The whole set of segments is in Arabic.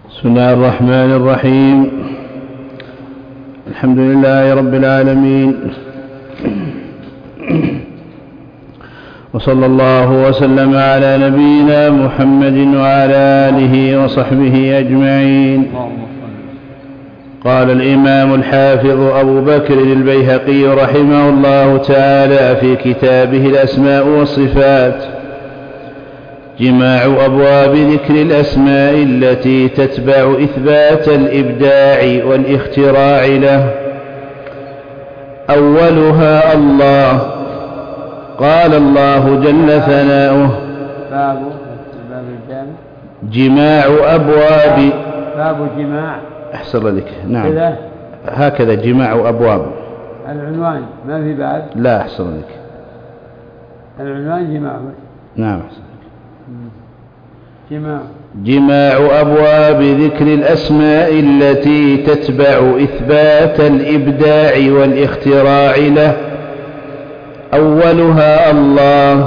بسم الله الرحمن الرحيم. الحمد لله رب العالمين، وصلى الله وسلم على نبينا محمد وعلى آله وصحبه أجمعين. قال الإمام الحافظ أبو بكر البيهقي رحمه الله تعالى في كتابه الأسماء والصفات: جماع أبواب ذكر الأسماء التي تتبع إثبات الإبداع والاختراع له. أولها الله، قال الله جل ثناؤه: جماع أبواب، باب جماع. أحسن لك، نعم هكذا جماع أبواب. العنوان ما في باب؟ لا، أحسن لك، العنوان جماع. نعم. جماع أبواب ذكر الأسماء التي تتبع إثبات الإبداع والاختراع له. أولها الله،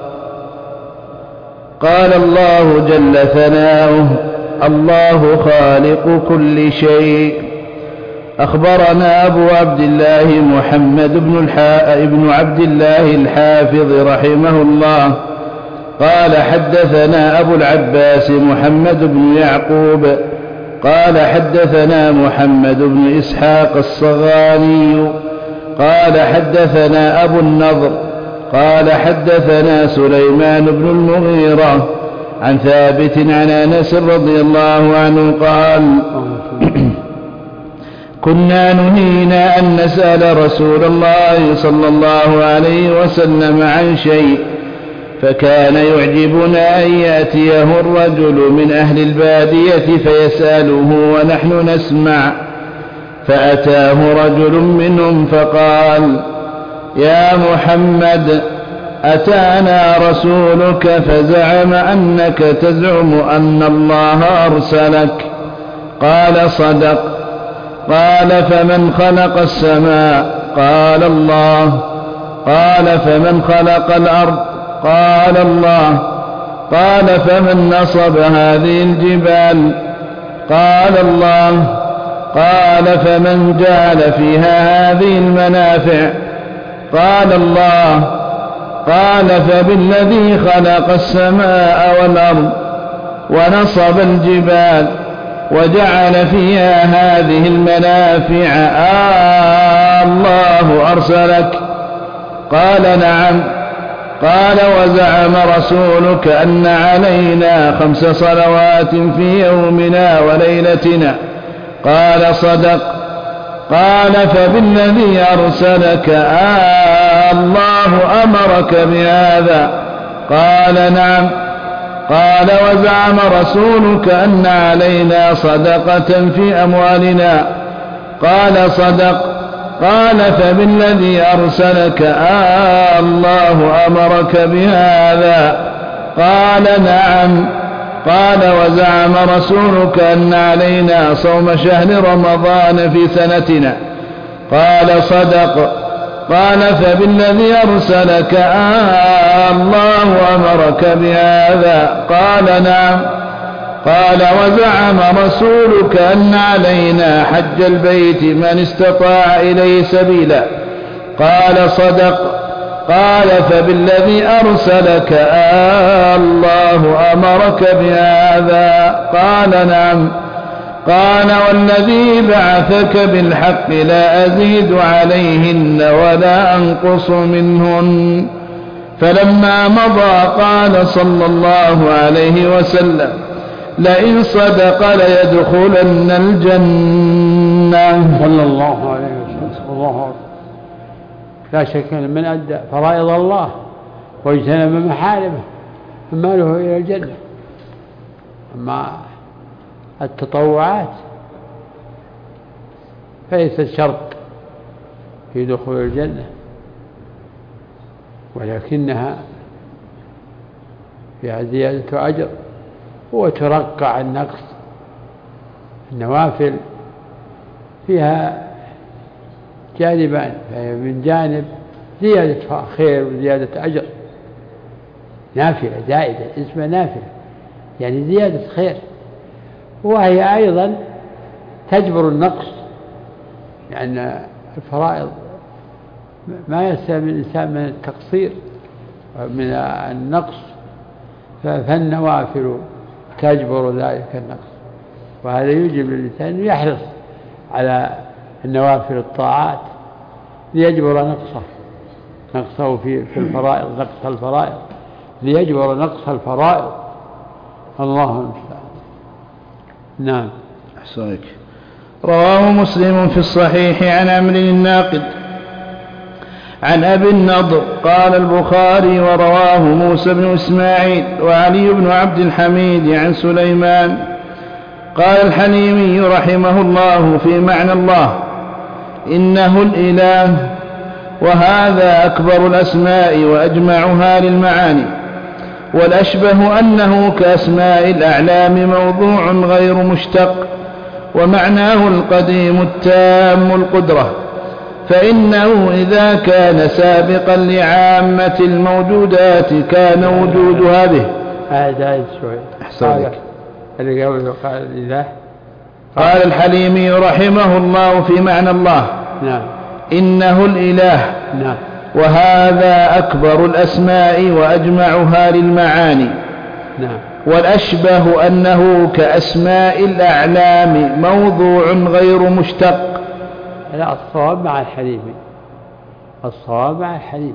قال الله جل ثناؤه: الله خالق كل شيء. أخبرنا أبو عبد الله محمد بن عبد الله الحافظ رحمه الله قال: حدثنا أبو العباس محمد بن يعقوب قال: حدثنا محمد بن إسحاق الصغاني قال: حدثنا أبو النضر قال: حدثنا سليمان بن المغيرة عن ثابت عن أنس رضي الله عنه قال: كنا نهينا أن نسأل رسول الله صلى الله عليه وسلم عن شيء، فكان يعجبنا أن يأتيه الرجل من أهل البادية فيسأله ونحن نسمع. فأتاه رجل منهم فقال: يا محمد، أتانا رسولك فزعم أنك تزعم أن الله أرسلك. قال: صدق. قال: فمن خلق السماء؟ قال: الله. قال: فمن خلق الأرض؟ قال: الله. قال: فمن نصب هذه الجبال؟ قال: الله. قال: فمن جعل فيها هذه المنافع؟ قال: الله. قال: فبالذي خلق السماء والأرض ونصب الجبال وجعل فيها هذه المنافع الله أرسلك؟ قال: نعم. قال: وزعم رسولك أن علينا 5 صلوات في يومنا وليلتنا؟ قال: صدق. قال: فبالذي أرسلك الله أمرك بهذا؟ قال: نعم. قال: وزعم رسولك أن علينا صدقة في أموالنا؟ قال: صدق. قال: فبالذي أرسلك الله أمرك بهذا؟ قال: نعم. قال: وزعم رسولك أن علينا صوم شهر رمضان في سنتنا؟ قال: صدق. قال: فبالذي أرسلك الله أمرك بهذا؟ قال: نعم. قال: وزعم رسولك أن علينا حج البيت من استطاع إليه سبيلا؟ قال: صدق. قال: فبالذي أرسلك الله أمرك بهذا؟ قال: نعم. قال: والذي بعثك بالحق لا أزيد عليهن ولا أنقص منهن. فلما مضى قال صلى الله عليه وسلم: لئن صدق ليدخلن الجنة. صلى الله عليه وسلم. الله لا شك أن من أدى فرائض الله واجتنب محارمه فماله إلى الجنة. أما التطوعات فليست شرط في دخول الجنة، ولكنها فيها زيادة أجر وترقع النقص. النوافل فيها جانبان، فهي من جانب زيادة خير وزيادة أجر، نافلة زائدة اسمها نافلة يعني زيادة خير، وهي أيضا تجبر النقص، لأن الفرائض ما يسلم الإنسان من التقصير من النقص، فالنوافل تجبر ذلك النقص، وهذا يجب للإنسان يحرص على النوافل الطاعات ليجبر نقصه في الفرائض، نقص الفرائض ليجبر نقص الفرائض. الله المستعان. نعم. أحسنك. رواه مسلم في الصحيح عن عمرو الناقد عن أبي النضر قال البخاري ورواه موسى بن إسماعيل وعلي بن عبد الحميد عن سليمان. قال الحليمي رحمه الله في معنى الله: إنه الإله، وهذا أكبر الأسماء وأجمعها للمعاني، والأشبه أنه كأسماء الأعلام موضوع غير مشتق، ومعناه القديم التام القدرة، فإنه إذا كان سابقا لعامة الموجودات كان وجودها به. هذا شوي. قال الإله. قال الحليمي رحمه الله في معنى الله: نعم. إنه الإله. نعم. وهذا أكبر الأسماء وأجمعها للمعاني. نعم. والأشبه أنه كأسماء الأعلام موضوع غير مشتق. لا، الصواب مع الحليمي، الصواب مع الحليمي،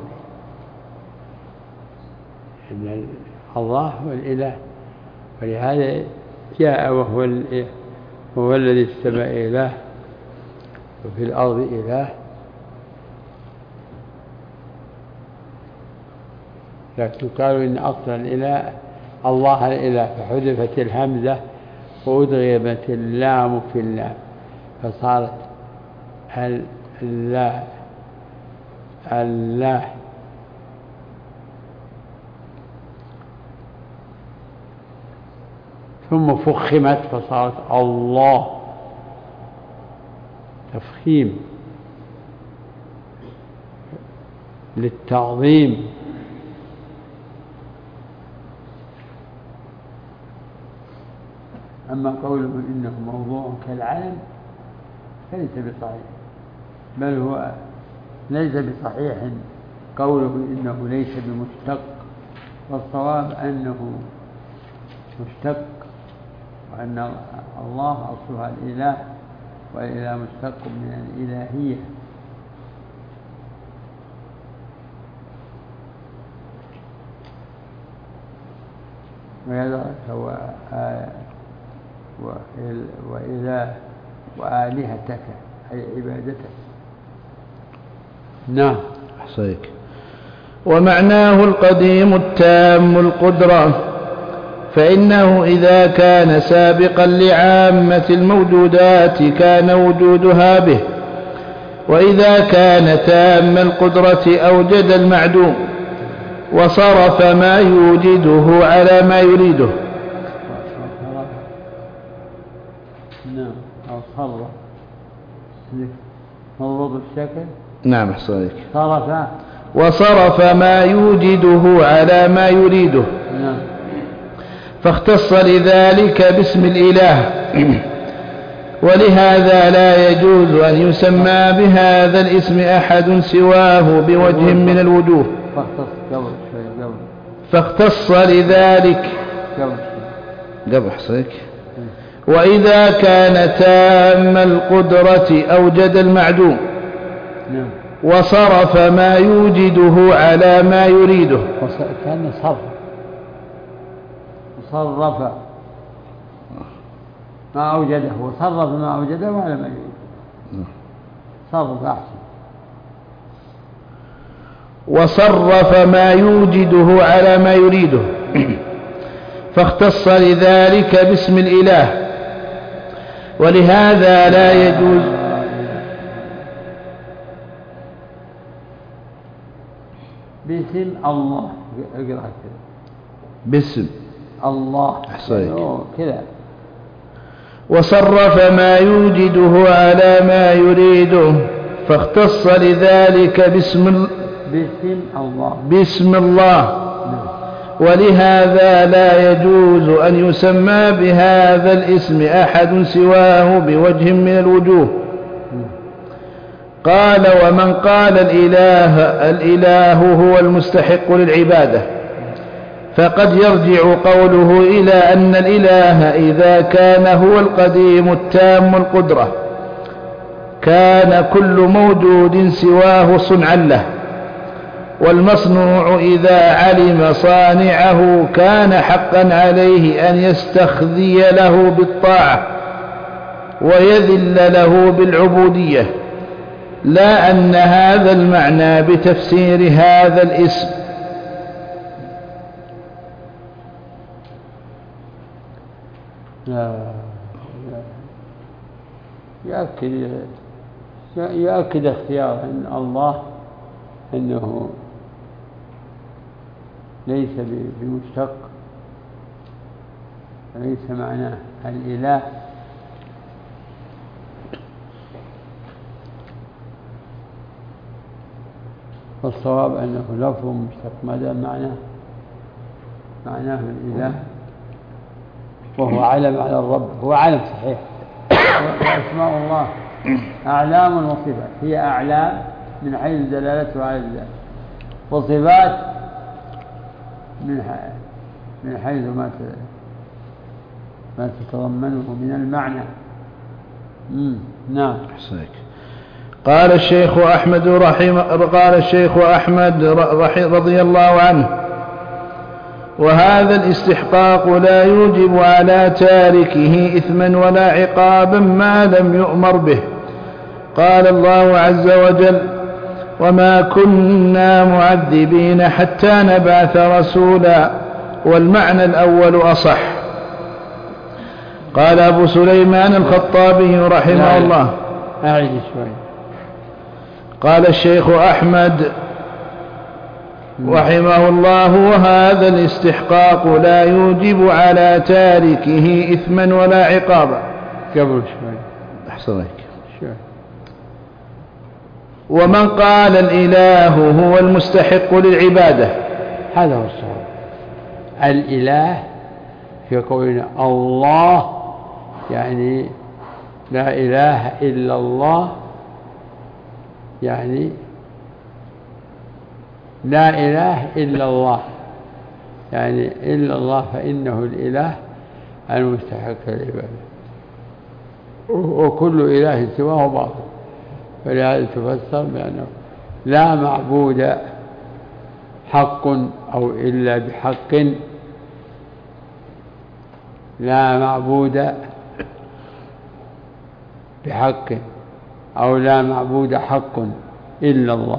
إن الله هو الإله، ولهذا جاء وهو الذي في السماء إله وفي الأرض إله. لكن قالوا إن أصل الإله الله الإله، فحذفت الهمزة وأدغمت اللام في اللام فصارت الله. ثم فخمت فصارت الله، تفخيم للتعظيم. أما قوله إنه موضوع كالعلم فليس بصحيح، بل هو ليس بصحيح قوله إنه ليس بمشتق، والصواب أنه مشتق، وأن الله أصلها الإله، والإله مشتق من الإلهية. وهذا هو وإله وآلهتك أي عبادتك. نعم. أحسنك. ومعناه القديم التام القدرة، فإنه إذا كان سابقا لعامة الموجودات كان وجودها به، وإذا كان تام القدرة أوجد المعدوم وصرف ما يوجده على ما يريده. نعم. أو صرف مضبوط الشكل. نعم. أحسنك. وصرف ما يوجده على ما يريده. نعم. فاختص لذلك باسم الإله، ولهذا لا يجوز أن يسمى بهذا الاسم أحد سواه بوجه من الوجوه. فاختص لذلك قبل حصيك. وإذا كان تام القدرة أوجد المعدوم وصرف ما يوجده على ما يريده. كان صرف ما أوجده وصرف ما أوجده على ما يريده. صرف أحسن. وصرف ما يوجده على ما يريده. فاختص لذلك باسم الإله، ولهذا لا يجوز باسم الله. اقرأ كذا باسم الله. أحسنك كذا. وصرف ما يوجده على ما يريده، فاختص لذلك باسم الله. ولهذا لا يجوز أن يسمى بهذا الاسم أحد سواه بوجه من الوجوه. قال: ومن قال الإله هو المستحق للعبادة فقد يرجع قوله إلى أن الإله إذا كان هو القديم التام القدرة كان كل موجود سواه صنعا له، والمصنوع إذا علم صانعه كان حقا عليه أن يستخذي له بالطاعة ويذل له بالعبودية، لا أن هذا المعنى بتفسير هذا الاسم. لا يؤكد اختيار أن الله أنه ليس بمشتق، ليس معناه الإله، والصواب أنه لفظ مشتق ما دام معناه الإله، وهو علم على الرب، هو علم صحيح. وأسماء الله أعلام وصفات، هي أعلام من حيث دلالته على الذات، وصفات من حيث ما تتضمنه من المعنى. نعم. قال الشيخ أحمد رضي الله عنه: وهذا الاستحقاق لا يوجب على تاركه إثما ولا عقابا ما لم يؤمر به. قال الله عز وجل: وما كنا معذبين حتى نبعث رسولا، والمعنى الأول أصح. قال أبو سليمان الخطابي رحمه الله: أعيد شوي. قال الشيخ أحمد رحمه الله: وهذا الاستحقاق لا يوجب على تاركه إثما ولا عقابا. قبل شوي. أحسنك. ومن قال الإله هو المستحق للعبادة، هذا هو الصواب. الإله في قولنا الله يعني لا إله إلا الله، يعني لا إله إلا الله، يعني إلا الله فإنه الإله المستحق للعبادة، وكل إله سواه باطل. فلهذا تفسر بأنه لا معبود حق أو إلا بحق، لا معبود بحق أو لا معبود حق إلا الله.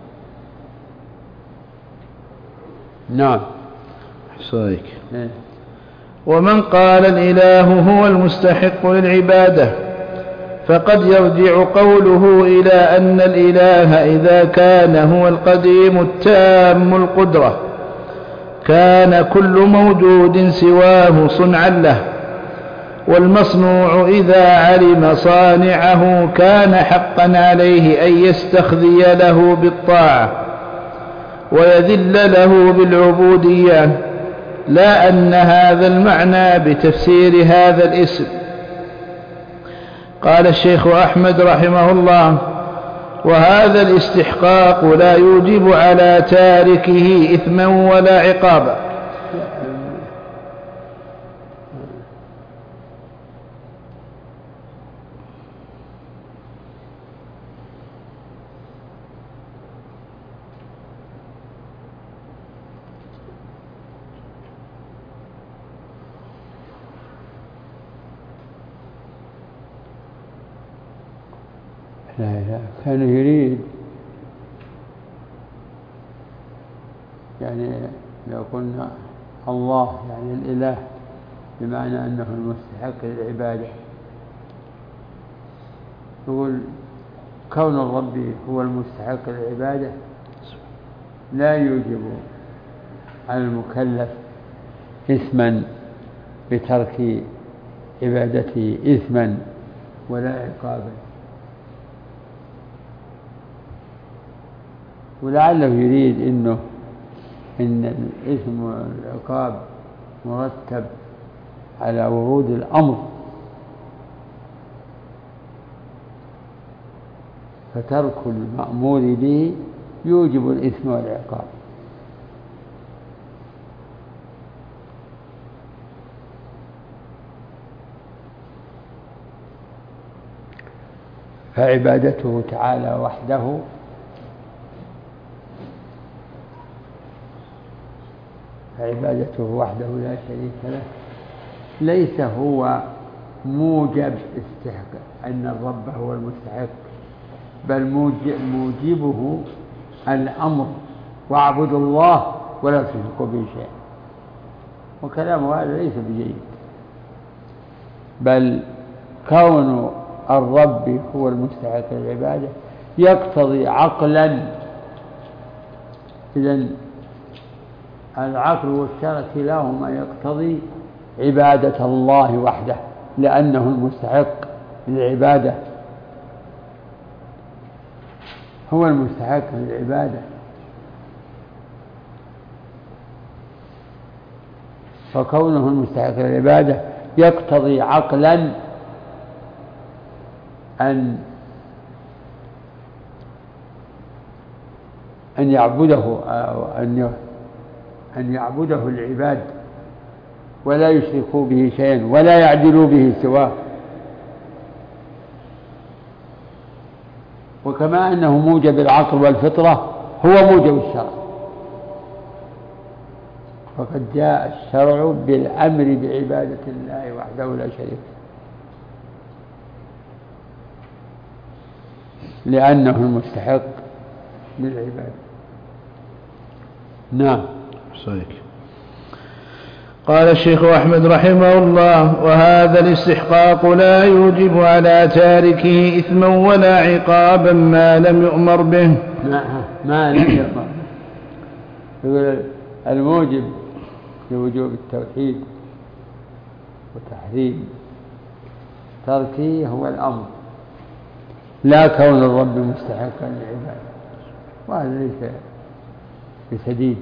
نعم. صحيح. ومن قال الإله هو المستحق للعبادة فقد يرجع قوله إلى أن الإله إذا كان هو القديم التام القدرة كان كل موجود سواه صنعا له، والمصنوع إذا علم صانعه كان حقا عليه أن يستخذي له بالطاعة ويذل له بالعبودية، لا أن هذا المعنى بتفسير هذا الاسم. قال الشيخ أحمد رحمه الله: وهذا الاستحقاق لا يوجب على تاركه إثما ولا عقابا. لا كان يريد يعني لو قلنا الله يعني الإله بمعنى أنه المستحق للعبادة، يقول كون الرب هو المستحق للعبادة لا يوجب على المكلف إثما بترك عبادته إثما ولا عقابا. ولعله يريد إنه إن الإثم والعقاب مرتب على ورود الأمر، فترك المأمور به يوجب الإثم والعقاب. فعبادته تعالى وحده لا شريك له ليس هو موجب استحقاق أن الرب هو المستحق، بل موجبه الأمر واعبدوا الله ولا تشركوا به شيئا. وكلامه هذا ليس بجيد، بل كون الرب هو المستحق للعبادة يقتضي عقلا. إذن العقل والشرع كلاهما يقتضي عبادة الله وحده لأنه المستحق للعبادة، هو المستحق للعبادة. فكونه المستحق للعبادة يقتضي عقلا أن يعبده أن يعبده العباد ولا يشركوا به شيئا ولا يعدلوا به سواه. وكما أنه موجب العقل والفطرة هو موجب الشرع، فقد جاء الشرع بالأمر بعبادة الله وحده لا شريك له لأنه المستحق للعبادة. نعم. صحيح. قال الشيخ أحمد رحمه الله: وهذا الاستحقاق لا يوجب على تاركه إثما ولا عقابا ما لم يؤمر به. ما لم يؤمر به. الموجب لوجوب التوحيد وتحريم تركه هو الأمر، لا كون الرب مستحقا للعبادة، وهذا ليس بسديد.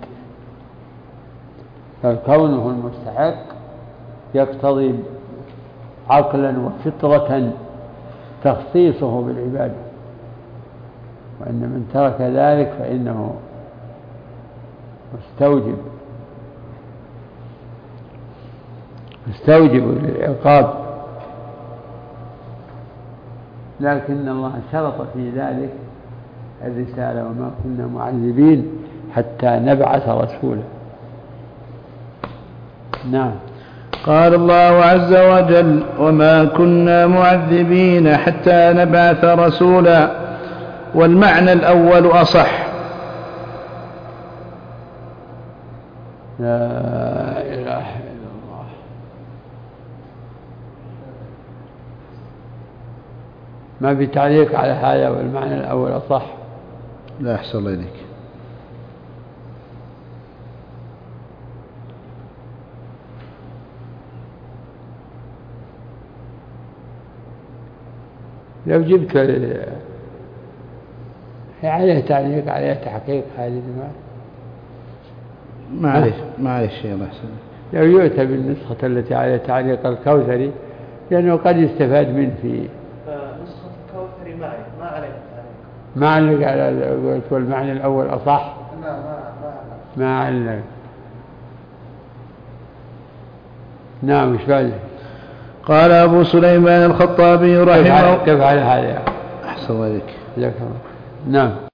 فكونه المستحق يقتضي عقلا وفطرة تخصيصه بالعبادة، وأن من ترك ذلك فإنه مستوجب للعقاب. لكن الله شرط في ذلك الرسالة: وما كنا معذبين حتى نبعث رسولا. نعم. قال الله عز وجل: وما كنا معذبين حتى نبعث رسولا. والمعنى الأول أصح. لا إله إلا الله. ما في تعليق على هذا؟ والمعنى الأول أصح. لا أحسن الله إليك. لو جبت عليه تعليق عليه تحقيق هذه معليش يا الله يحسن. لو يؤتى بالنسخة التي عليها تعليق الكوثري، لأنه قد يستفاد منه في نسخة الكوثري ما عليه تعليق. ما علق على والمعنى الأول أصح. ما علق. نعم. وش بعد؟ قال أبو سليمان الخطابي رحمه الله. كيف على هذا؟ أحسن الله إليك. نعم.